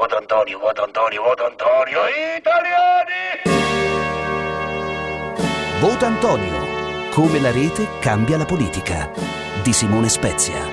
voto Antonio, voto Antonio, voto Antonio, italiani! Vota Antonio. Come la rete cambia la politica. Di Simone Spezia.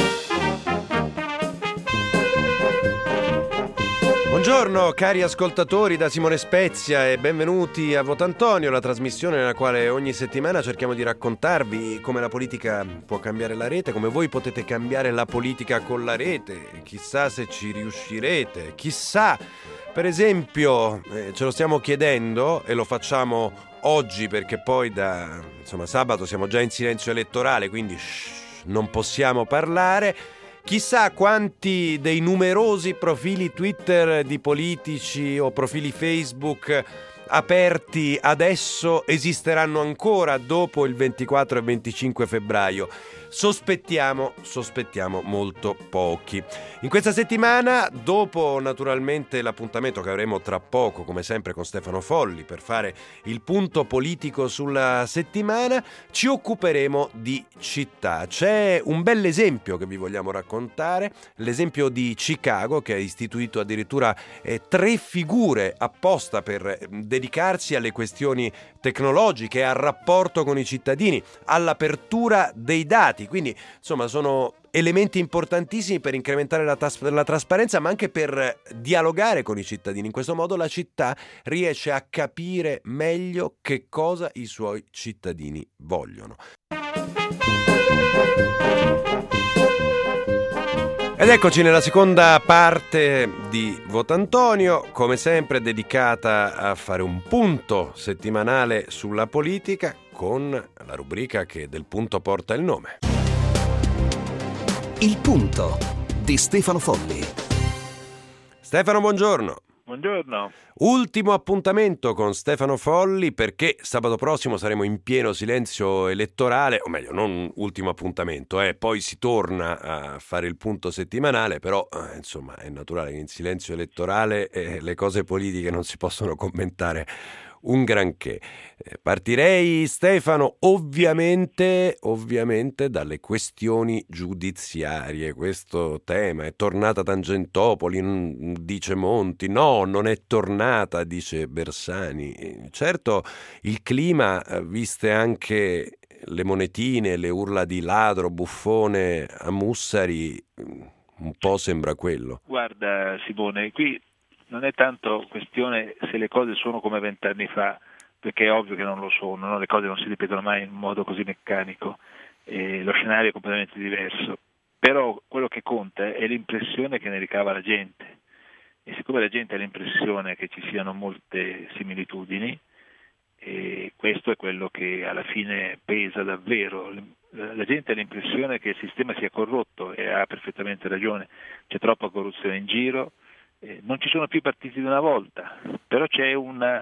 Buongiorno cari ascoltatori da Simone Spezia e benvenuti a Vota Antonio, la trasmissione nella quale ogni settimana cerchiamo di raccontarvi come la politica può cambiare la rete, come voi potete cambiare la politica con la rete, chissà se ci riuscirete, chissà, per esempio ce lo stiamo chiedendo e lo facciamo oggi perché poi da sabato siamo già in silenzio elettorale, quindi non possiamo parlare. Chissà quanti dei numerosi profili Twitter di politici o profili Facebook aperti adesso esisteranno ancora dopo il 24 e 25 febbraio. Sospettiamo molto pochi. In questa settimana, dopo naturalmente l'appuntamento che avremo tra poco, come sempre con Stefano Folli, per fare il punto politico sulla settimana, ci occuperemo di città. C'è un bell'esempio che vi vogliamo raccontare, l'esempio di Chicago, che ha istituito addirittura 3 figure apposta per dedicarsi alle questioni tecnologiche, al rapporto con i cittadini, all'apertura dei dati. Quindi sono elementi importantissimi per incrementare la trasparenza, ma anche per dialogare con i cittadini. In questo modo la città riesce a capire meglio che cosa i suoi cittadini vogliono. Ed eccoci nella seconda parte di Vota Antonio, come sempre dedicata a fare un punto settimanale sulla politica con la rubrica che del punto porta il nome. Il punto di Stefano Folli. Stefano, buongiorno. Buongiorno. Ultimo appuntamento con Stefano Folli perché sabato prossimo saremo in pieno silenzio elettorale, o meglio, non ultimo appuntamento, poi si torna a fare il punto settimanale, però è naturale che in silenzio elettorale le cose politiche non si possono commentare un granché. Partirei, Stefano, ovviamente dalle questioni giudiziarie. Questo tema è tornata Tangentopoli, dice Monti, no, non è tornata, dice Bersani. Certo, il clima, viste anche le monetine, le urla di ladro, buffone a Mussari, un po' sembra quello. Guarda Simone, qui non è tanto questione se le cose sono come 20 anni fa, perché è ovvio che non lo sono, no? Le cose non si ripetono mai in modo così meccanico, lo scenario è completamente diverso, però quello che conta è l'impressione che ne ricava la gente, e siccome la gente ha l'impressione che ci siano molte similitudini, e questo è quello che alla fine pesa davvero. La gente ha l'impressione che il sistema sia corrotto e ha perfettamente ragione, c'è troppa corruzione in giro. Non ci sono più partiti di una volta, però c'è uno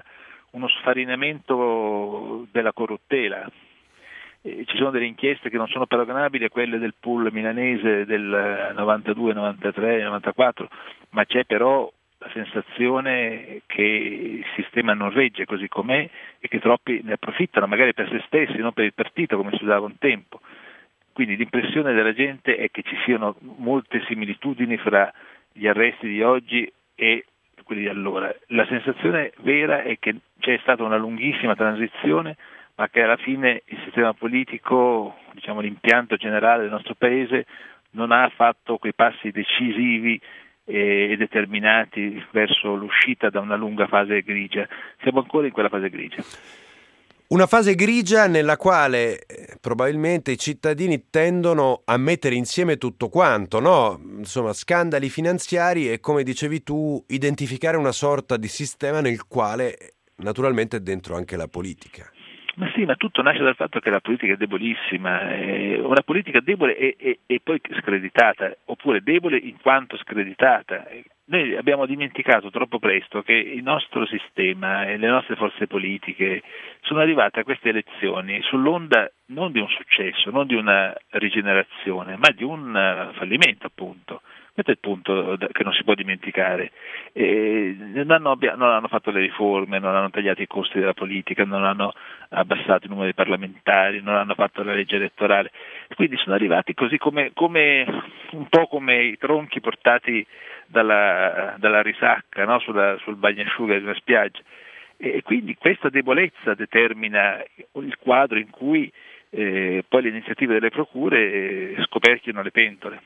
sfarinamento della corruttela. Ci sono delle inchieste che non sono paragonabili a quelle del pool milanese del 92, 93, 94, ma c'è però la sensazione che il sistema non regge così com'è e che troppi ne approfittano, magari per se stessi, non per il partito come si usava un tempo. Quindi l'impressione della gente è che ci siano molte similitudini fra gli arresti di oggi e quelli di allora. La sensazione vera è che c'è stata una lunghissima transizione, ma che alla fine il sistema politico, l'impianto generale del nostro paese, non ha fatto quei passi decisivi e determinati verso l'uscita da una lunga fase grigia. Siamo ancora in quella fase grigia. Una fase grigia nella quale probabilmente i cittadini tendono a mettere insieme tutto quanto, no? Scandali finanziari e, come dicevi tu, identificare una sorta di sistema nel quale naturalmente è dentro anche la politica. Ma sì, ma tutto nasce dal fatto che la politica è debolissima, una politica debole e poi screditata, oppure debole in quanto screditata. Noi abbiamo dimenticato troppo presto che il nostro sistema e le nostre forze politiche sono arrivate a queste elezioni sull'onda non di un successo, non di una rigenerazione, ma di un fallimento, appunto. Questo è il punto che non si può dimenticare. Non hanno fatto le riforme, non hanno tagliato i costi della politica, non hanno abbassato il numero dei parlamentari, non hanno fatto la legge elettorale. Quindi sono arrivati così come un po' come i tronchi portati dalla risacca, no? sul bagnasciuga di una spiaggia. E quindi questa debolezza determina il quadro in cui poi le iniziative delle procure scoperchiano le pentole.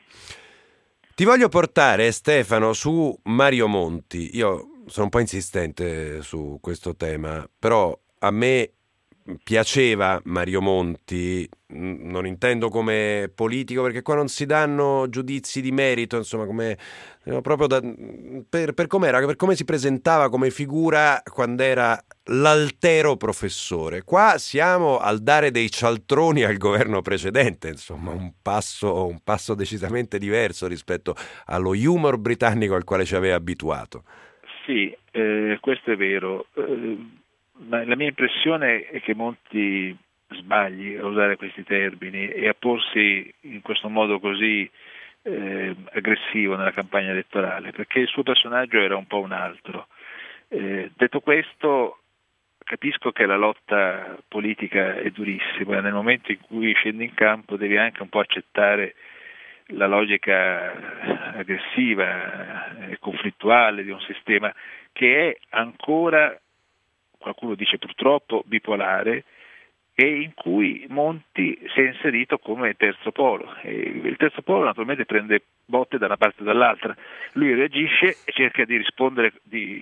Ti voglio portare, Stefano, su Mario Monti. Io sono un po' insistente su questo tema, però a me piaceva Mario Monti, non intendo come politico, perché qua non si danno giudizi di merito, insomma, come proprio per com'era, per come si presentava come figura quando era l'altero professore. Qua siamo al dare dei cialtroni al governo precedente, insomma, un passo decisamente diverso rispetto allo humor britannico al quale ci aveva abituato. Sì, questo è vero. Ma la mia impressione è che Monti sbagli a usare questi termini e a porsi in questo modo così aggressivo nella campagna elettorale, perché il suo personaggio era un po' un altro. Detto questo, capisco che la lotta politica è durissima, nel momento in cui scendi in campo devi anche un po' accettare la logica aggressiva e conflittuale di un sistema che è ancora, qualcuno dice purtroppo, bipolare, e in cui Monti si è inserito come terzo polo. E il terzo polo naturalmente prende botte da una parte e dall'altra, lui reagisce e cerca di rispondere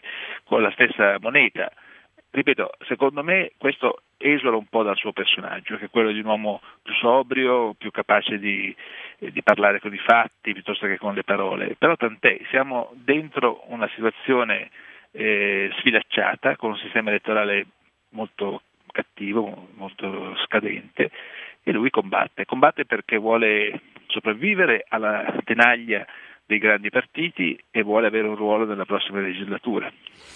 con la stessa moneta. Ripeto, secondo me questo esula un po' dal suo personaggio, che è quello di un uomo più sobrio, più capace di parlare con i fatti piuttosto che con le parole, però tant'è, siamo dentro una situazione sfilacciata, con un sistema elettorale molto cattivo, molto scadente, e lui combatte perché vuole sopravvivere alla tenaglia dei grandi partiti e vuole avere un ruolo nella prossima legislatura.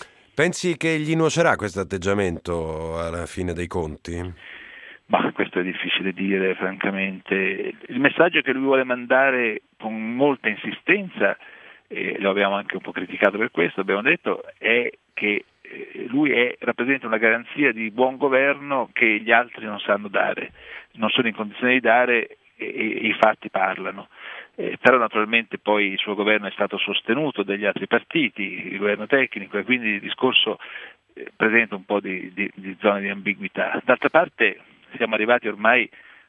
Pensi che gli nuocerà questo atteggiamento alla fine dei conti? Ma questo è difficile dire, francamente. Il messaggio che lui vuole mandare con molta insistenza, lo abbiamo anche un po' criticato per questo, abbiamo detto, è che lui rappresenta una garanzia di buon governo che gli altri non sanno dare, non sono in condizione di dare e i fatti parlano. Però naturalmente poi il suo governo è stato sostenuto dagli altri partiti, il governo tecnico, e quindi il discorso presenta un po' di zone di ambiguità. D'altra parte siamo arrivati ormai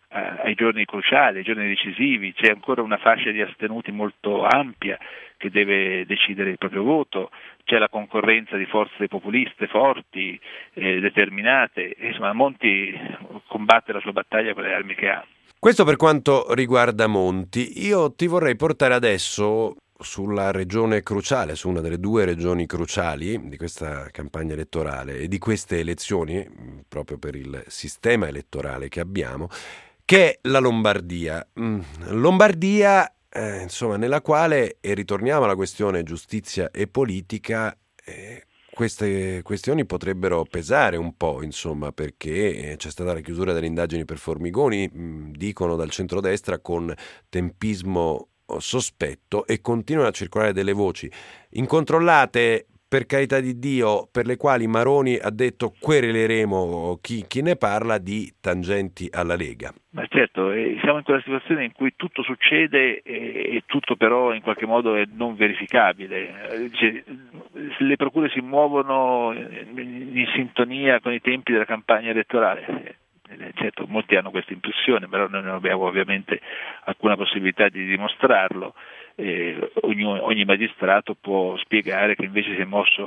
ai giorni cruciali, ai giorni decisivi, c'è ancora una fascia di astenuti molto ampia che deve decidere il proprio voto, c'è la concorrenza di forze populiste forti, determinate, insomma Monti combatte la sua battaglia con le armi che ha. Questo per quanto riguarda Monti. Io ti vorrei portare adesso sulla regione cruciale, su una delle due regioni cruciali di questa campagna elettorale e di queste elezioni, proprio per il sistema elettorale che abbiamo, che è la Lombardia. Lombardia, insomma, nella quale, e ritorniamo alla questione giustizia e politica, queste questioni potrebbero pesare un po', insomma, perché c'è stata la chiusura delle indagini per Formigoni, dicono dal centrodestra, con tempismo sospetto, e continuano a circolare delle voci incontrollate, per carità di Dio, per le quali Maroni ha detto quereleremo chi ne parla, di tangenti alla Lega. Ma certo, siamo in quella situazione in cui tutto succede e tutto però in qualche modo è non verificabile. Le procure si muovono in sintonia con i tempi della campagna elettorale. Certo, molti hanno questa impressione, però noi non abbiamo ovviamente alcuna possibilità di dimostrarlo. Ogni magistrato può spiegare che invece si è mosso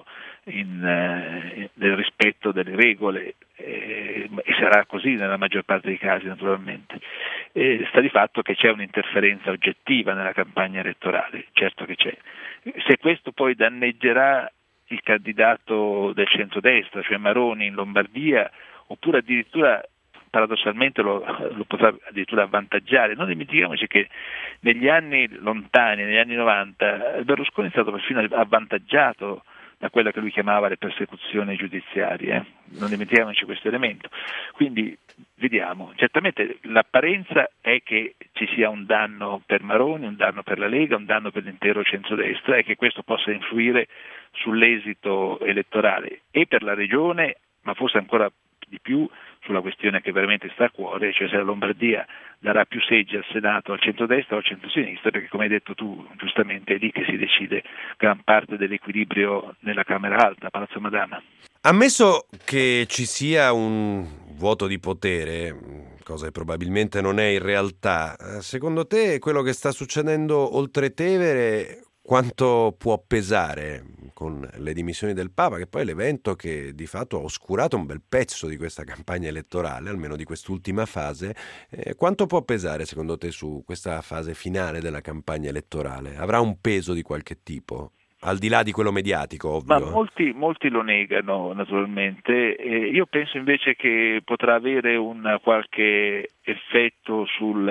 nel rispetto delle regole, e sarà così nella maggior parte dei casi, naturalmente. Sta di fatto che c'è un'interferenza oggettiva nella campagna elettorale, certo che c'è. Se questo poi danneggerà il candidato del centrodestra, cioè Maroni in Lombardia, oppure addirittura paradossalmente lo potrà addirittura avvantaggiare. Non dimentichiamoci che negli anni lontani, negli anni 90, Berlusconi è stato perfino avvantaggiato da quella che lui chiamava le persecuzioni giudiziarie. Non dimentichiamoci questo elemento. Quindi vediamo, certamente l'apparenza è che ci sia un danno per Maroni, un danno per la Lega, un danno per l'intero centrodestra, e che questo possa influire sull'esito elettorale e per la regione, ma forse ancora di più sulla questione che veramente sta a cuore, cioè se la Lombardia darà più seggi al Senato al centrodestra o al centrosinistra, perché come hai detto tu giustamente è lì che si decide gran parte dell'equilibrio nella Camera Alta, Palazzo Madama. Ammesso che ci sia un vuoto di potere, cosa che probabilmente non è in realtà, secondo te quello che sta succedendo oltre Tevere quanto può pesare con le dimissioni del Papa, che poi è l'evento che di fatto ha oscurato un bel pezzo di questa campagna elettorale, almeno di quest'ultima fase, quanto può pesare secondo te su questa fase finale della campagna elettorale? Avrà un peso di qualche tipo? Al di là di quello mediatico, ovvio. Ma molti lo negano naturalmente, io penso invece che potrà avere un qualche effetto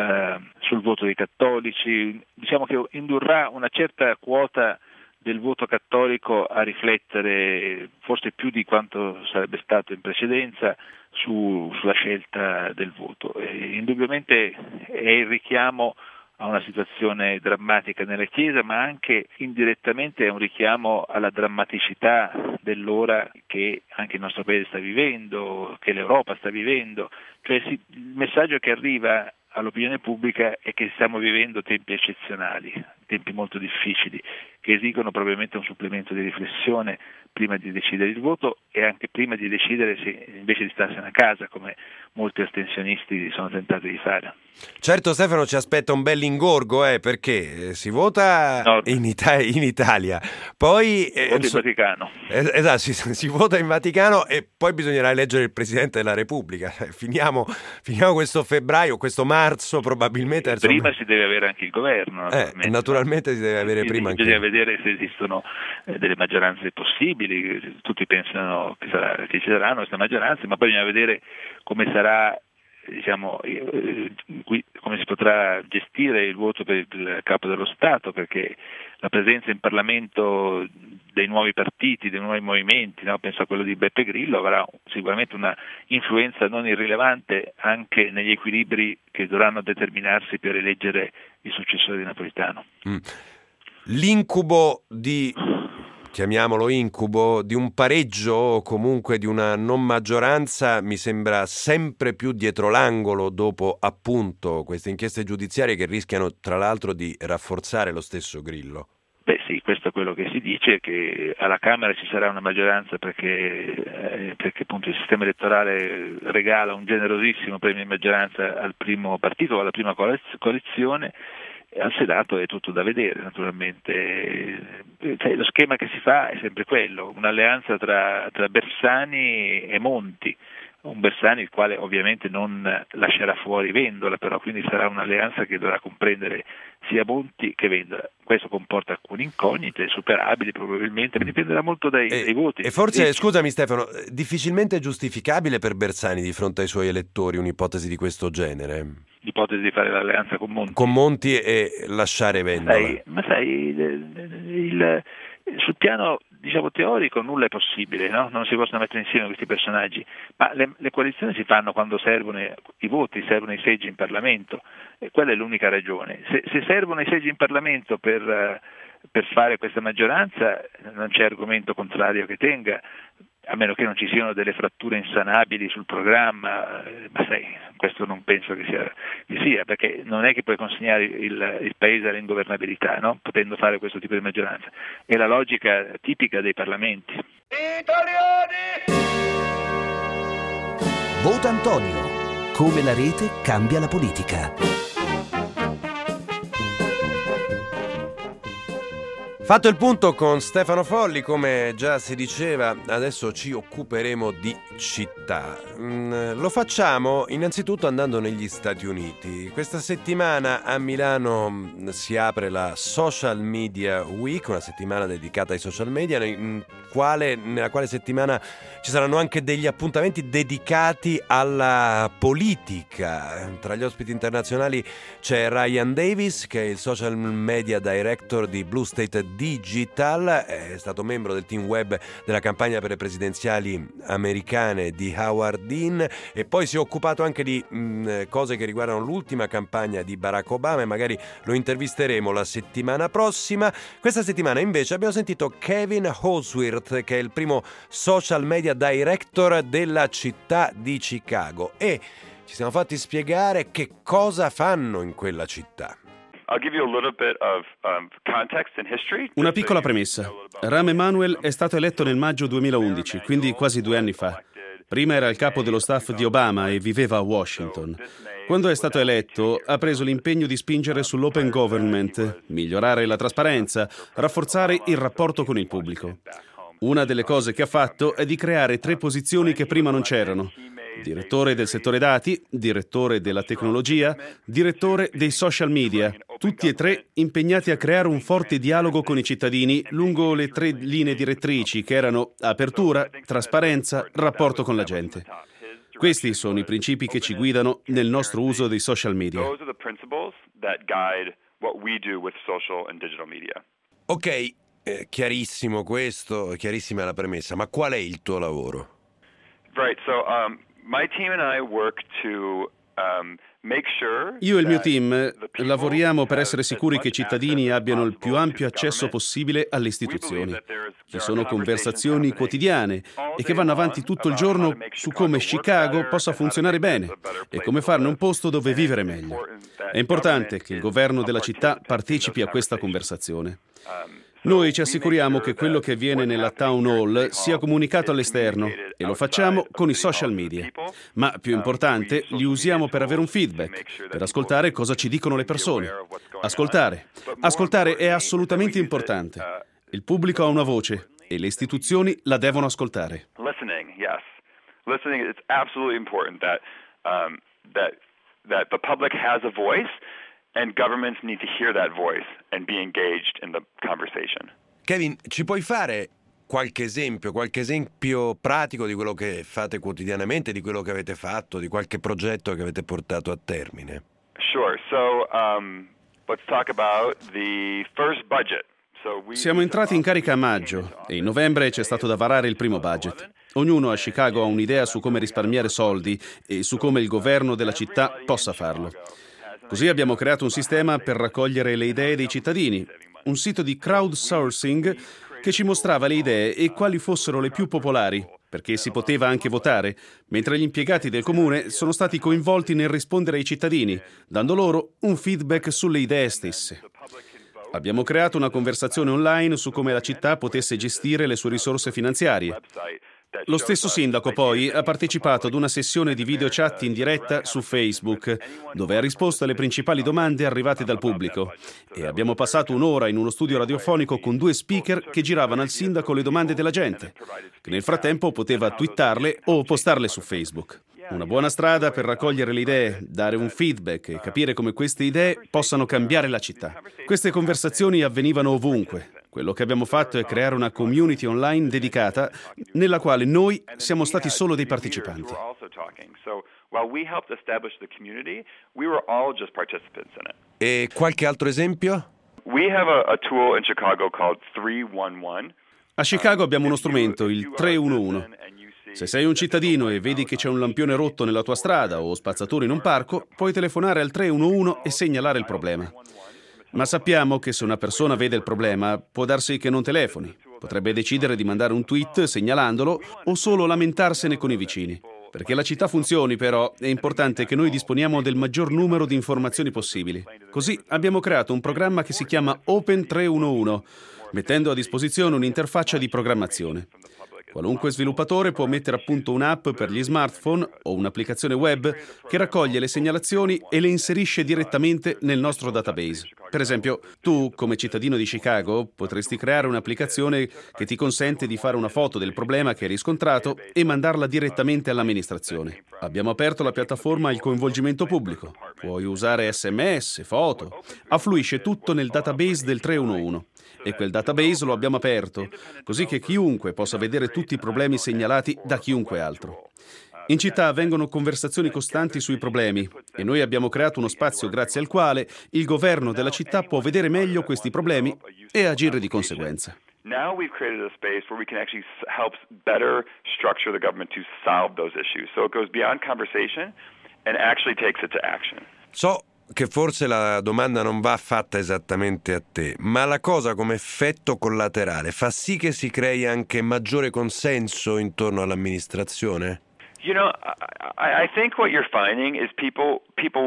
sul voto dei cattolici, diciamo che indurrà una certa quota del voto cattolico a riflettere, forse più di quanto sarebbe stato in precedenza, sulla scelta del voto. Indubbiamente è il richiamo a una situazione drammatica nella Chiesa, ma anche indirettamente è un richiamo alla drammaticità dell'ora che anche il nostro Paese sta vivendo, che l'Europa sta vivendo. Cioè il messaggio che arriva all'opinione pubblica è che stiamo vivendo tempi eccezionali, tempi molto difficili, che esigono probabilmente un supplemento di riflessione prima di decidere il voto e anche prima di decidere se invece di starsene a casa, come molti astensionisti sono tentati di fare. Certo, Stefano, ci aspetta un bel ingorgo, perché si vota in Italia, poi in Vaticano. Esatto, si vota in Vaticano e poi bisognerà eleggere il Presidente della Repubblica. Finiamo questo febbraio, questo marzo probabilmente. Prima si deve avere anche il governo. Naturalmente si deve avere prima anche. Bisogna vedere se esistono delle maggioranze possibili. Tutti pensano che ci saranno queste maggioranze, ma poi bisogna vedere come sarà, diciamo, come si potrà gestire il voto per il capo dello Stato, perché la presenza in Parlamento dei nuovi partiti, dei nuovi movimenti, penso a quello di Beppe Grillo, avrà sicuramente una influenza non irrilevante anche negli equilibri che dovranno determinarsi per eleggere il successore di Napolitano. L'incubo chiamiamolo incubo, di un pareggio o comunque di una non maggioranza mi sembra sempre più dietro l'angolo dopo appunto queste inchieste giudiziarie che rischiano tra l'altro di rafforzare lo stesso Grillo. Beh sì, questo è quello che si dice, che alla Camera ci sarà una maggioranza perché appunto il sistema elettorale regala un generosissimo premio di maggioranza al primo partito o alla prima coalizione. Al Senato è tutto da vedere, naturalmente. Lo schema che si fa è sempre quello, un'alleanza tra Bersani e Monti, un Bersani il quale ovviamente non lascerà fuori Vendola, però quindi sarà un'alleanza che dovrà comprendere sia Monti che Vendola. Questo comporta alcune incognite superabili probabilmente, dipenderà molto dai voti. E forse, scusami Stefano, difficilmente giustificabile per Bersani di fronte ai suoi elettori un'ipotesi di questo genere? L'ipotesi di fare l'alleanza con Monti. Con Monti e lasciare Vendola. Sul piano teorico nulla è possibile, no? Non si possono mettere insieme questi personaggi, ma le coalizioni si fanno quando servono i voti, servono i seggi in Parlamento, e quella è l'unica ragione. Se servono i seggi in Parlamento per fare questa maggioranza non c'è argomento contrario che tenga, a meno che non ci siano delle fratture insanabili sul programma, ma questo non penso che sia, perché non è che puoi consegnare il paese all'ingovernabilità, no? Potendo fare questo tipo di maggioranza. È la logica tipica dei parlamenti. Italiani! Vota Antonio. Come la rete cambia la politica. Fatto il punto con Stefano Folli, come già si diceva, adesso ci occuperemo di città. Lo facciamo innanzitutto andando negli Stati Uniti. Questa settimana a Milano si apre la Social Media Week, una settimana dedicata ai social media, nella quale settimana ci saranno anche degli appuntamenti dedicati alla politica. Tra gli ospiti internazionali c'è Ryan Davis, che è il social media director di Blue State Digital, è stato membro del team web della campagna per le presidenziali americane di Howard Dean e poi si è occupato anche di cose che riguardano l'ultima campagna di Barack Obama e magari lo intervisteremo la settimana prossima. Questa settimana invece abbiamo sentito Kevin Holsworth, che è il primo social media director della città di Chicago, e ci siamo fatti spiegare che cosa fanno in quella città. Una piccola premessa. Rahm Emanuel è stato eletto nel maggio 2011, quindi quasi 2 anni fa. Prima era il capo dello staff di Obama e viveva a Washington. Quando è stato eletto, ha preso l'impegno di spingere sull'open government, migliorare la trasparenza, rafforzare il rapporto con il pubblico. Una delle cose che ha fatto è di creare 3 posizioni che prima non c'erano: direttore del settore dati, direttore della tecnologia, direttore dei social media, tutti e 3 impegnati a creare un forte dialogo con i cittadini lungo le 3 linee direttrici che erano apertura, trasparenza, rapporto con la gente. Questi sono i principi che ci guidano nel nostro uso dei social media. Ok, chiarissimo questo, chiarissima la premessa, ma qual è il tuo lavoro? Right, so my team and I work to make sure. Io e il mio team lavoriamo per essere sicuri che i cittadini abbiano il più ampio accesso possibile alle istituzioni. Ci sono conversazioni quotidiane e che vanno avanti tutto il giorno su come Chicago possa funzionare bene e come farne un posto dove vivere meglio. È importante che il governo della città partecipi a questa conversazione. Noi ci assicuriamo che quello che avviene nella town hall sia comunicato all'esterno e lo facciamo con i social media. Ma più importante, li usiamo per avere un feedback, per ascoltare cosa ci dicono le persone. Ascoltare è assolutamente importante. Il pubblico ha una voce e le istituzioni la devono ascoltare. Listening, yes. Listening, it's absolutely important that the public has a voice. And governments need to hear that voice and be engaged in the conversation. Kevin, ci puoi fare qualche esempio pratico di quello che fate quotidianamente, di quello che avete fatto, di qualche progetto che avete portato a termine? Sure. So, let's talk about the first budget. Siamo entrati in carica a maggio e in novembre c'è stato da varare il primo budget. Ognuno a Chicago ha un'idea su come risparmiare soldi e su come il governo della città possa farlo. Così abbiamo creato un sistema per raccogliere le idee dei cittadini, un sito di crowdsourcing che ci mostrava le idee e quali fossero le più popolari, perché si poteva anche votare, mentre gli impiegati del comune sono stati coinvolti nel rispondere ai cittadini, dando loro un feedback sulle idee stesse. Abbiamo creato una conversazione online su come la città potesse gestire le sue risorse finanziarie. Lo stesso sindaco poi ha partecipato ad una sessione di video chat in diretta su Facebook, dove ha risposto alle principali domande arrivate dal pubblico. E abbiamo passato un'ora in uno studio radiofonico con 2 speaker che giravano al sindaco le domande della gente, che nel frattempo poteva twittarle o postarle su Facebook. Una buona strada per raccogliere le idee, dare un feedback e capire come queste idee possano cambiare la città. Queste conversazioni avvenivano ovunque. Quello che abbiamo fatto è creare una community online dedicata nella quale noi siamo stati solo dei partecipanti. E qualche altro esempio? We have a tool in Chicago called 311. A Chicago abbiamo uno strumento, il 311. Se sei un cittadino e vedi che c'è un lampione rotto nella tua strada o spazzatura in un parco, puoi telefonare al 311 e segnalare il problema. Ma sappiamo che se una persona vede il problema, può darsi che non telefoni. Potrebbe decidere di mandare un tweet segnalandolo o solo lamentarsene con i vicini. Perché la città funzioni, però, è importante che noi disponiamo del maggior numero di informazioni possibili. Così abbiamo creato un programma che si chiama Open 311, mettendo a disposizione un'interfaccia di programmazione. Qualunque sviluppatore può mettere a punto un'app per gli smartphone o un'applicazione web che raccoglie le segnalazioni e le inserisce direttamente nel nostro database. Per esempio, tu, come cittadino di Chicago, potresti creare un'applicazione che ti consente di fare una foto del problema che hai riscontrato e mandarla direttamente all'amministrazione. Abbiamo aperto la piattaforma al coinvolgimento pubblico. Puoi usare SMS, foto. Affluisce tutto nel database del 311. E quel database lo abbiamo aperto, così che chiunque possa vedere tutti i problemi segnalati da chiunque altro. In città avvengono conversazioni costanti sui problemi e noi abbiamo creato uno spazio grazie al quale il governo della città può vedere meglio questi problemi e agire di conseguenza. Now we've created a space where we can actually help better structure the government to solve those issues. So it goes beyond conversation and actually takes it to action. So che forse la domanda non va fatta esattamente a te, ma la cosa come effetto collaterale fa sì che si crei anche maggiore consenso intorno all'amministrazione? You know, I think what you're finding is people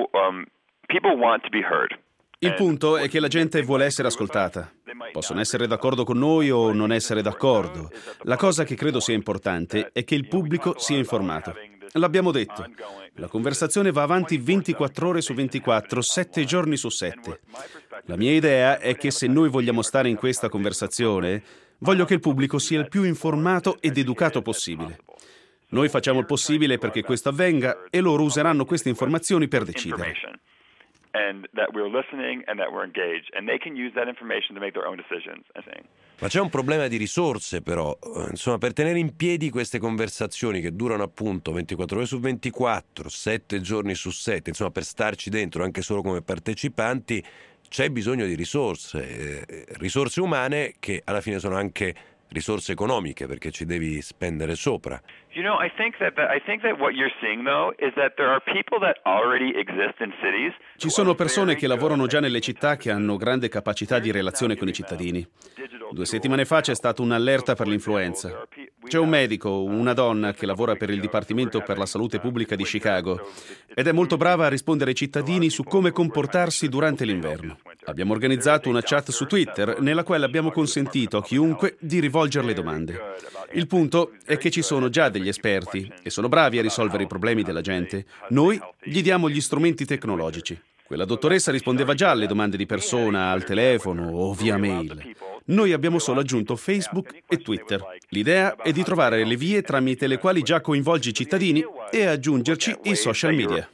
want to be heard. Il punto è che la gente vuole essere ascoltata. Possono essere d'accordo con noi o non essere d'accordo. La cosa che credo sia importante è che il pubblico sia informato. L'abbiamo detto. La conversazione va avanti 24 ore su 24, 7 giorni su 7. La mia idea è che se noi vogliamo stare in questa conversazione, voglio che il pubblico sia il più informato ed educato possibile. Noi facciamo il possibile perché questo avvenga e loro useranno queste informazioni per decidere. And that we're listening and that we're engaged, and they can use that information to make their own decisions, I think. Ma c'è un problema di risorse però, insomma, per tenere in piedi queste conversazioni che durano appunto 24 ore su 24, 7 giorni su 7, insomma per starci dentro anche solo come partecipanti, c'è bisogno di risorse umane che alla fine sono anche risorse economiche perché ci devi spendere sopra. You know, I think that what you're seeing though is that there are people that already exist in cities. Ci sono persone che lavorano già nelle città che hanno grande capacità di relazione con i cittadini. 2 settimane fa c'è stata un'allerta per l'influenza. C'è un medico, una donna che lavora per il Dipartimento per la Salute Pubblica di Chicago ed è molto brava a rispondere ai cittadini su come comportarsi durante l'inverno. Abbiamo organizzato una chat su Twitter nella quale abbiamo consentito a chiunque di rivolgerle domande. Il punto è che ci sono già degli esperti e sono bravi a risolvere i problemi della gente. Noi gli diamo gli strumenti tecnologici. Quella dottoressa rispondeva già alle domande di persona, al telefono o via mail. Noi abbiamo solo aggiunto Facebook e Twitter. L'idea è di trovare le vie tramite le quali già coinvolgi i cittadini e aggiungerci i social media.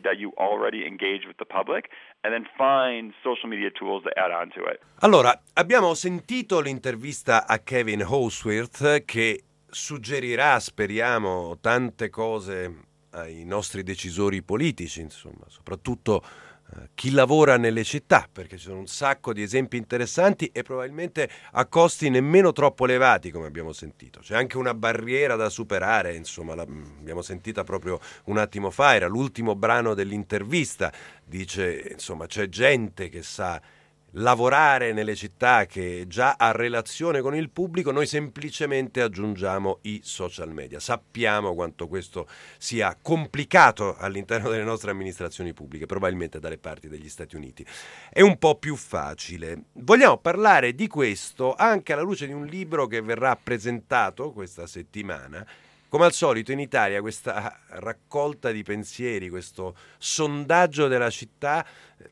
Allora, abbiamo sentito l'intervista a Kevin Holsworth che suggerirà, speriamo, tante cose ai nostri decisori politici, insomma, soprattutto chi lavora nelle città, perché ci sono un sacco di esempi interessanti e probabilmente a costi nemmeno troppo elevati, come abbiamo sentito. C'è anche una barriera da superare, insomma, l'abbiamo sentita proprio un attimo fa, era l'ultimo brano dell'intervista, dice, insomma, c'è gente che sa lavorare nelle città, che già ha relazione con il pubblico, noi semplicemente aggiungiamo i social media. Sappiamo quanto questo sia complicato all'interno delle nostre amministrazioni pubbliche, probabilmente dalle parti degli Stati Uniti è un po' più facile. Vogliamo parlare di questo anche alla luce di un libro che verrà presentato questa settimana. Come al solito in Italia questa raccolta di pensieri, questo sondaggio della città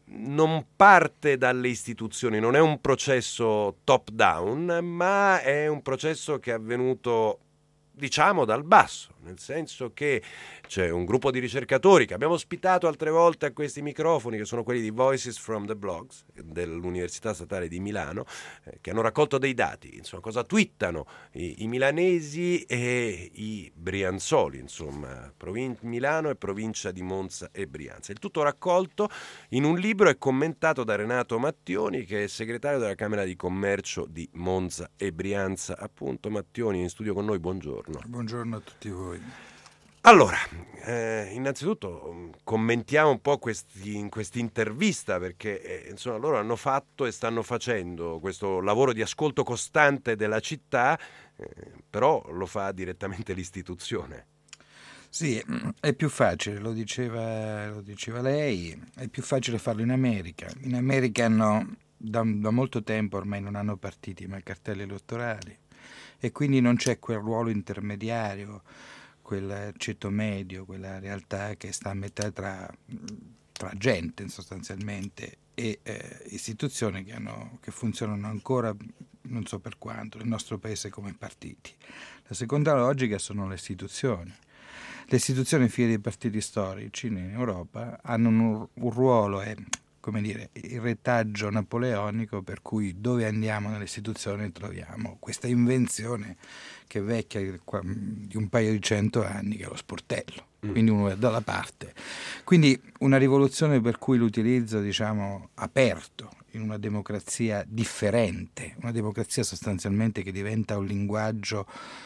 non parte dalle istituzioni, non è un processo top down, ma è un processo che è avvenuto, diciamo, dal basso, nel senso che c'è un gruppo di ricercatori che abbiamo ospitato altre volte a questi microfoni, che sono quelli di Voices from the Blogs dell'Università Statale di Milano, che hanno raccolto dei dati, insomma, cosa twittano i milanesi e i brianzoli, insomma, Milano e provincia di Monza e Brianza. Il tutto raccolto in un libro e commentato da Renato Mattioni, che è segretario della Camera di Commercio di Monza e Brianza. Appunto, Mattioni è in studio con noi, buongiorno. Buongiorno a tutti voi. Allora, innanzitutto commentiamo un po' in quest'intervista, perché insomma loro hanno fatto e stanno facendo questo lavoro di ascolto costante della città, però lo fa direttamente l'istituzione. Sì, è più facile, lo diceva lei, è più facile farlo in America. In America da molto tempo ormai non hanno partiti ma cartelli elettorali e quindi non c'è quel ruolo intermediario, quel ceto medio, quella realtà che sta a metà tra gente sostanzialmente e istituzioni che funzionano ancora non so per quanto nel nostro paese come partiti. La seconda logica sono le istituzioni. Le istituzioni figlie dei partiti storici in Europa hanno un ruolo e come dire, il retaggio napoleonico per cui dove andiamo nelle istituzioni troviamo questa invenzione che è vecchia di un paio di 100 anni, che è lo sportello. Quindi uno è dalla parte. Quindi una rivoluzione per cui l'utilizzo, diciamo, aperto in una democrazia differente, una democrazia sostanzialmente che diventa un linguaggio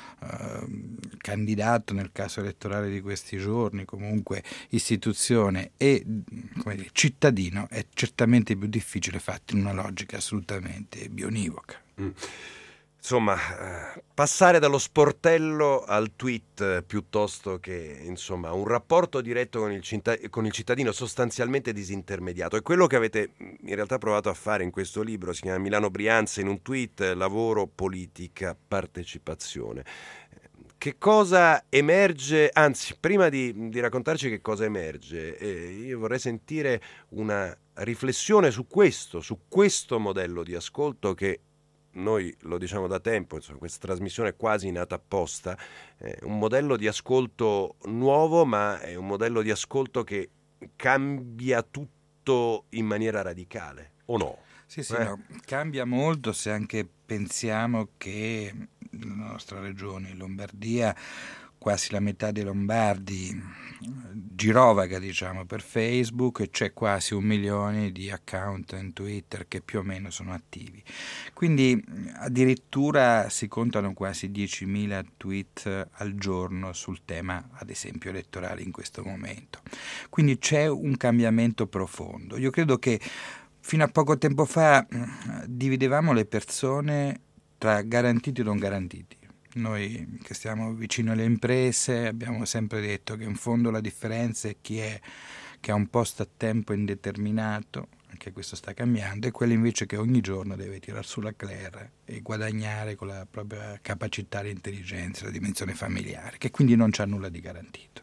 candidato nel caso elettorale di questi giorni, comunque istituzione e, come dire, cittadino, è certamente più difficile fatto in una logica assolutamente bionivoca. Insomma, passare dallo sportello al tweet piuttosto che, insomma, un rapporto diretto con il cittadino sostanzialmente disintermediato. È quello che avete in realtà provato a fare in questo libro, si chiama Milano Brianza in un tweet, lavoro, politica, partecipazione. Che cosa emerge, anzi, prima di raccontarci che cosa emerge, io vorrei sentire una riflessione su questo modello di ascolto che noi lo diciamo da tempo, insomma, questa trasmissione è quasi nata apposta, è un modello di ascolto nuovo, ma è un modello di ascolto che cambia tutto in maniera radicale, o no? Sì, no, cambia molto se anche pensiamo che nella nostra regione, in Lombardia, quasi la metà dei lombardi girovaga, diciamo, per Facebook e c'è quasi 1 milione di account in Twitter che più o meno sono attivi. Quindi addirittura si contano quasi 10.000 tweet al giorno sul tema, ad esempio, elettorale in questo momento. Quindi c'è un cambiamento profondo. Io credo che fino a poco tempo fa dividevamo le persone tra garantiti e non garantiti. Noi che stiamo vicino alle imprese abbiamo sempre detto che in fondo la differenza è chi è che ha un posto a tempo indeterminato, anche questo sta cambiando, e quello invece che ogni giorno deve tirare sulla clair e guadagnare con la propria capacità di intelligenza, la dimensione familiare, che quindi non c'ha nulla di garantito.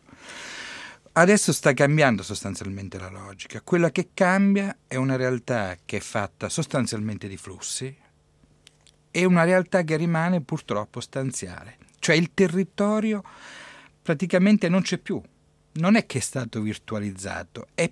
Adesso sta cambiando sostanzialmente la logica. Quella che cambia è una realtà che è fatta sostanzialmente di flussi, è una realtà che rimane purtroppo stanziale, cioè il territorio praticamente non c'è più, non è che è stato virtualizzato, è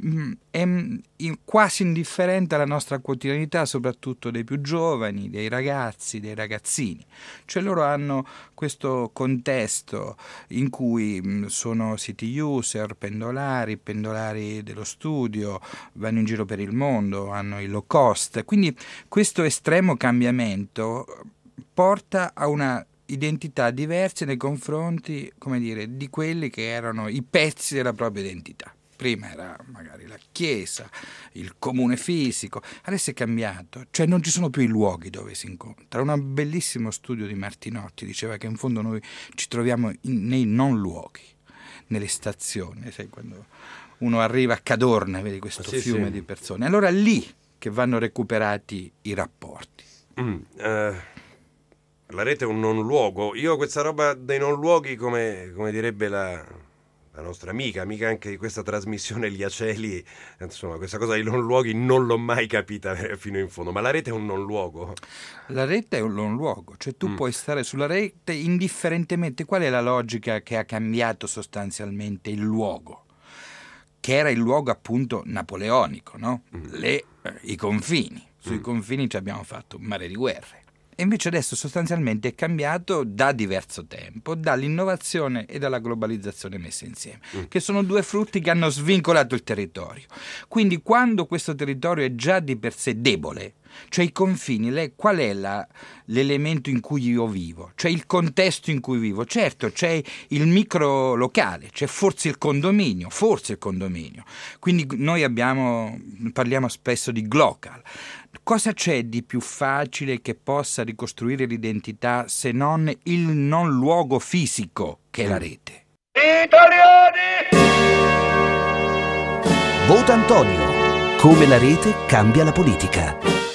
quasi indifferente alla nostra quotidianità, soprattutto dei più giovani, dei ragazzi, dei ragazzini, cioè loro hanno questo contesto in cui sono city user, pendolari dello studio, vanno in giro per il mondo, hanno il low cost, quindi questo estremo cambiamento porta a una identità diverse nei confronti, come dire, di quelli che erano i pezzi della propria identità. Prima era magari la chiesa, il comune fisico, adesso è cambiato, cioè non ci sono più i luoghi dove si incontra. Un bellissimo studio di Martinotti diceva che in fondo noi ci troviamo nei non luoghi, nelle stazioni, sai, quando uno arriva a Cadorna, vedi questo fiume di persone, allora lì che vanno recuperati i rapporti. La rete è un non luogo. Io questa roba dei non luoghi, come direbbe la nostra amica anche di questa trasmissione Liaceli, insomma, questa cosa dei non luoghi non l'ho mai capita fino in fondo. Ma la rete è un non luogo? La rete è un non luogo, cioè tu puoi stare sulla rete indifferentemente. Qual è la logica che ha cambiato sostanzialmente il luogo? Che era il luogo appunto napoleonico, no? I confini. Sui confini ci abbiamo fatto un mare di guerre. E invece adesso sostanzialmente è cambiato da diverso tempo, dall'innovazione e dalla globalizzazione messe insieme, che sono due frutti che hanno svincolato il territorio. Quindi quando questo territorio è già di per sé debole, cioè i confini, qual è l'elemento in cui io vivo? Cioè il contesto in cui vivo? Certo, c'è il micro locale, c'è forse il condominio. Quindi noi parliamo spesso di glocal. Cosa c'è di più facile che possa ricostruire l'identità se non il non luogo fisico che è la rete? Italiani! Vota Antonio. Come la rete cambia la politica.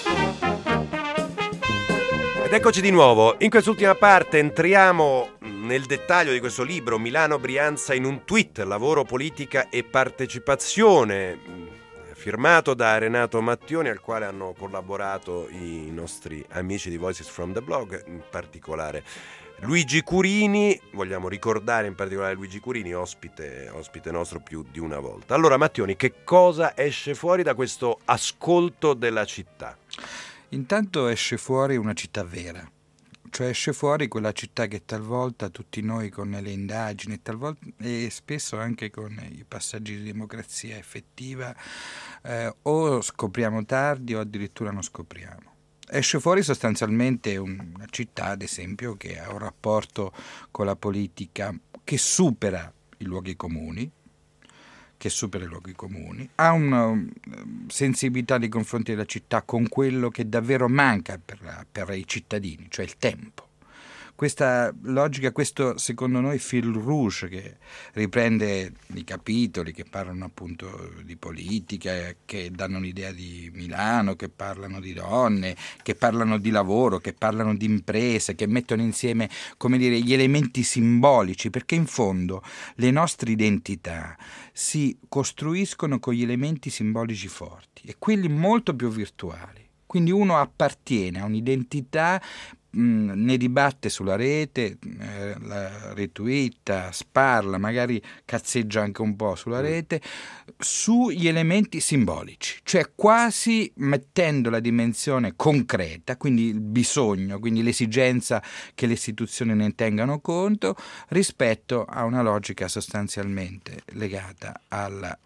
Ed eccoci di nuovo. In quest'ultima parte entriamo nel dettaglio di questo libro, Milano Brianza in un tweet, lavoro, politica e partecipazione, firmato da Renato Mattioni, al quale hanno collaborato i nostri amici di Voices from the Blog, in particolare Luigi Curini, vogliamo ricordare in particolare Luigi Curini, ospite nostro più di una volta. Allora Mattioni, che cosa esce fuori da questo ascolto della città? Intanto esce fuori una città vera, cioè esce fuori quella città che talvolta tutti noi con le indagini talvolta, e spesso anche con i passaggi di democrazia effettiva o scopriamo tardi o addirittura non scopriamo. Esce fuori sostanzialmente una città, ad esempio, che ha un rapporto con la politica che supera i luoghi comuni, ha una sensibilità nei confronti della città con quello che davvero manca per i cittadini, cioè il tempo. Questa logica, questo secondo noi fil rouge che riprende i capitoli che parlano appunto di politica, che danno un'idea di Milano, che parlano di donne, che parlano di lavoro, che parlano di imprese, che mettono insieme, come dire, gli elementi simbolici, perché in fondo le nostre identità si costruiscono con gli elementi simbolici forti e quelli molto più virtuali. Quindi uno appartiene a un'identità, ne dibatte sulla rete, la retweeta, sparla, magari cazzeggia anche un po' sulla rete, sugli elementi simbolici, cioè quasi mettendo la dimensione concreta, quindi il bisogno, quindi l'esigenza che le istituzioni ne tengano conto, rispetto a una logica sostanzialmente legata alla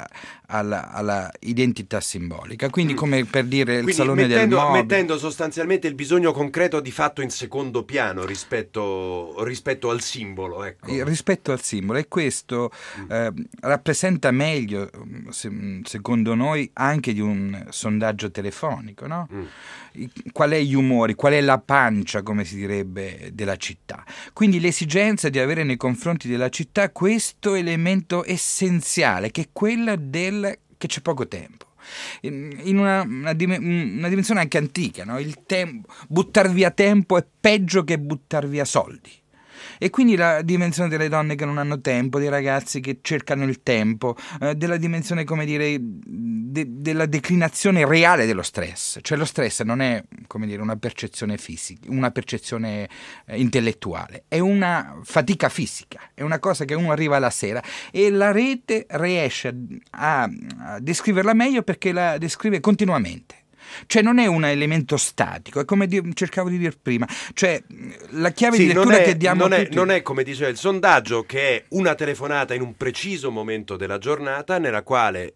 identità simbolica. Quindi come per dire il Salone del Mobile, mettendo sostanzialmente il bisogno concreto di fatto in secondo piano rispetto al simbolo, ecco. Rispetto al simbolo, e questo rappresenta meglio, secondo noi, anche di un sondaggio telefonico, no? Qual è gli umori, qual è la pancia, come si direbbe, della città. Quindi l'esigenza di avere nei confronti della città questo elemento essenziale, che è quella che c'è poco tempo. In una dimensione anche antica, no? Il tempo, buttar via tempo è peggio che buttar via soldi. E quindi la dimensione delle donne che non hanno tempo, dei ragazzi che cercano il tempo, della dimensione, come dire, della declinazione reale dello stress. Cioè lo stress non è, come dire, una percezione fisica, una percezione intellettuale, è una fatica fisica, è una cosa che uno arriva la sera e la rete riesce a descriverla meglio perché la descrive continuamente. Cioè non è un elemento statico, è come cercavo di dire prima, cioè la chiave di lettura che diamo non è come diceva il sondaggio, che è una telefonata in un preciso momento della giornata nella quale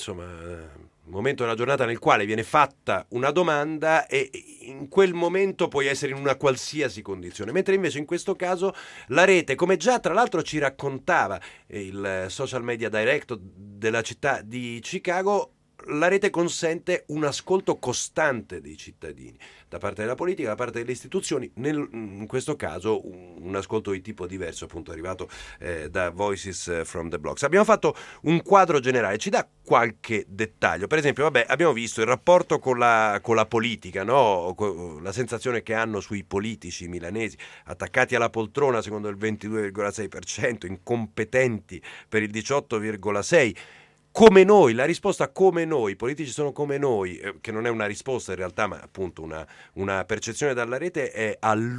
momento della giornata nel quale viene fatta una domanda e in quel momento puoi essere in una qualsiasi condizione, mentre invece in questo caso la rete, come già tra l'altro ci raccontava il social media director della città di Chicago, la rete consente un ascolto costante dei cittadini, da parte della politica, da parte delle istituzioni, in questo caso un ascolto di tipo diverso, appunto arrivato da Voices from the Blocks. Abbiamo fatto un quadro generale, ci dà qualche dettaglio? Per esempio, abbiamo visto il rapporto con la politica, no? La sensazione che hanno sui politici milanesi, attaccati alla poltrona secondo il 22,6%, incompetenti per il 18,6%. Come noi, la risposta come noi, i politici sono come noi, che non è una risposta in realtà, ma appunto una percezione dalla rete, è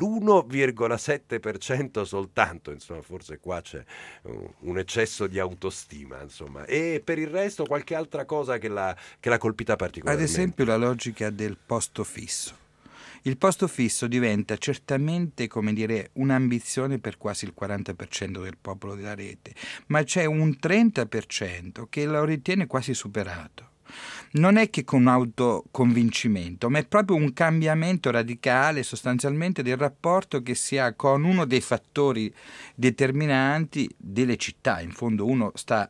all'1,7% soltanto, insomma, forse qua c'è un eccesso di autostima, insomma. E per il resto qualche altra cosa che l'ha colpita particolarmente? Ad esempio la logica del posto fisso. Il posto fisso diventa certamente, come dire, un'ambizione per quasi il 40% del popolo della rete, ma c'è un 30% che lo ritiene quasi superato. Non è che con autoconvincimento, ma è proprio un cambiamento radicale sostanzialmente del rapporto che si ha con uno dei fattori determinanti delle città. In fondo uno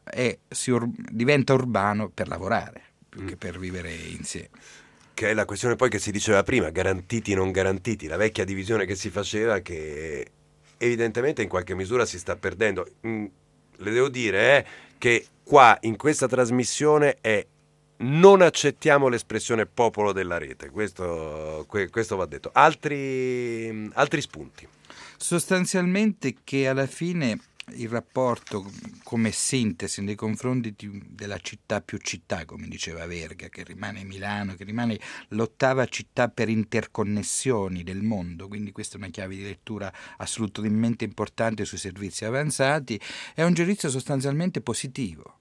diventa urbano per lavorare, più che per vivere insieme. Che è la questione poi che si diceva prima, garantiti non garantiti, la vecchia divisione che si faceva, che evidentemente in qualche misura si sta perdendo. Le devo dire che qua in questa trasmissione non accettiamo l'espressione popolo della rete, questo va detto. Altri spunti? Sostanzialmente che alla fine il rapporto come sintesi nei confronti della città più città, come diceva Verga, che rimane Milano, che rimane l'ottava città per interconnessioni del mondo, quindi questa è una chiave di lettura assolutamente importante sui servizi avanzati, è un giudizio sostanzialmente positivo.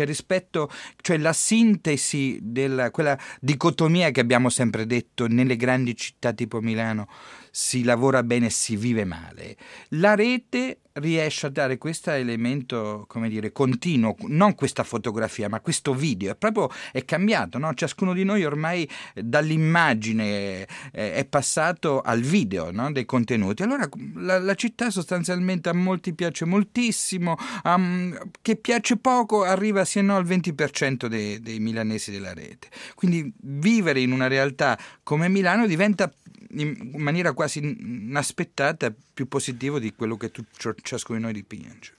Cioè la sintesi quella dicotomia che abbiamo sempre detto nelle grandi città tipo Milano, si lavora bene e si vive male. La rete riesce a dare questo elemento, come dire, continuo, non questa fotografia, ma questo video. È cambiato, no? Ciascuno di noi ormai dall'immagine è passato al video, no? Dei contenuti. Allora la città sostanzialmente a molti piace moltissimo, che piace poco arriva se no al 20% dei milanesi della rete. Quindi vivere in una realtà come Milano diventa in maniera quasi inaspettata più positivo di quello che ciascuno di noi dipinge.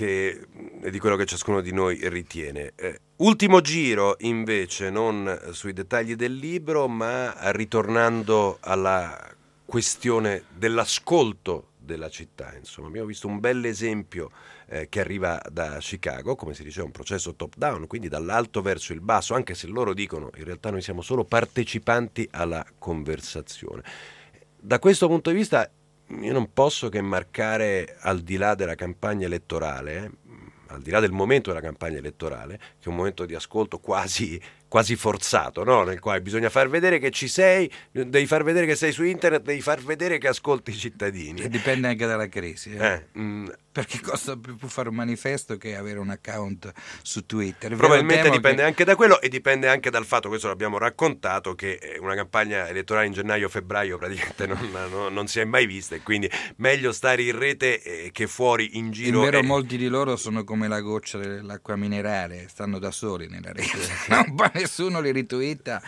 E di quello che ciascuno di noi ritiene. Ultimo giro invece, non sui dettagli del libro, ma ritornando alla questione dell'ascolto della città. Insomma, abbiamo visto un bel esempio che arriva da Chicago, come si diceva, un processo top down, quindi dall'alto verso il basso, anche se loro dicono in realtà noi siamo solo partecipanti alla conversazione. Da questo punto di vista io non posso che marcare, al di là della campagna elettorale, al di là del momento della campagna elettorale, che è un momento di ascolto quasi forzato, no? Nel quale bisogna far vedere che ci sei, devi far vedere che sei su internet, devi far vedere che ascolti i cittadini. E dipende anche dalla crisi. Perché costa più fare un manifesto che avere un account su Twitter. Probabilmente dipende anche da quello, e dipende anche dal fatto, questo l'abbiamo raccontato, che una campagna elettorale in gennaio-febbraio praticamente non si è mai vista, e quindi meglio stare in rete che fuori in giro. In vero molti di loro sono come la goccia dell'acqua minerale, stanno da soli nella rete. Nessuno li ritwitta.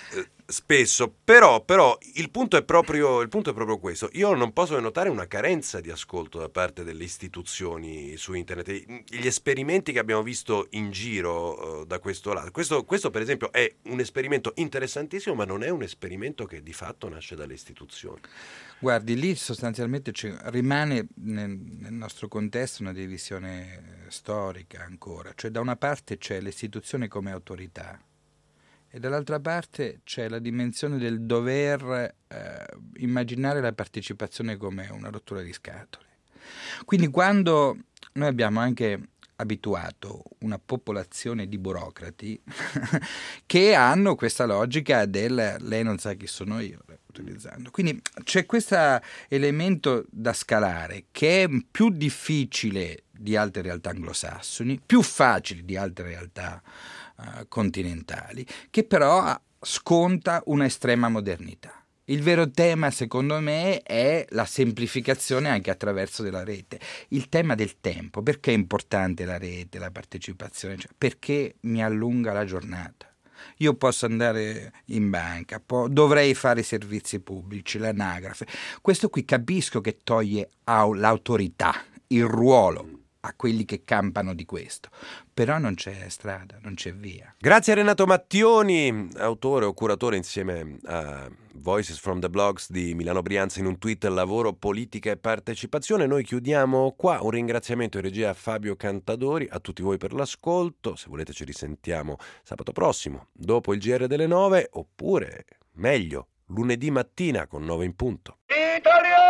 Spesso, però il punto è proprio questo. Io non posso notare una carenza di ascolto da parte delle istituzioni su internet. Gli esperimenti che abbiamo visto in giro da questo lato, questo per esempio è un esperimento interessantissimo, ma non è un esperimento che di fatto nasce dalle istituzioni. Guardi, lì sostanzialmente rimane nel nostro contesto una divisione storica ancora, cioè da una parte c'è l'istituzione come autorità e dall'altra parte c'è la dimensione del dover immaginare la partecipazione come una rottura di scatole. Quindi quando noi abbiamo anche abituato una popolazione di burocrati che hanno questa logica del lei non sa chi sono io, utilizzando. Quindi c'è questo elemento da scalare che è più difficile di altre realtà anglosassoni, più facile di altre realtà continentali, che però sconta una estrema modernità. Il vero tema, secondo me, è la semplificazione anche attraverso della rete. Il tema del tempo. Perché è importante la rete, la partecipazione? Cioè, perché mi allunga la giornata. Io posso andare in banca, dovrei fare i servizi pubblici, l'anagrafe. Questo qui capisco che toglie l'autorità, il ruolo a quelli che campano di questo. Però non c'è strada, non c'è via. Grazie a Renato Mattioni, autore o curatore insieme a Voices from the Blogs di Milano Brianza in un tweet lavoro, politica e partecipazione. Noi chiudiamo qua. Un ringraziamento in regia a Fabio Cantadori, a tutti voi per l'ascolto. Se volete ci risentiamo sabato prossimo dopo il GR delle 9, oppure meglio lunedì mattina con 9 in punto. Italiano!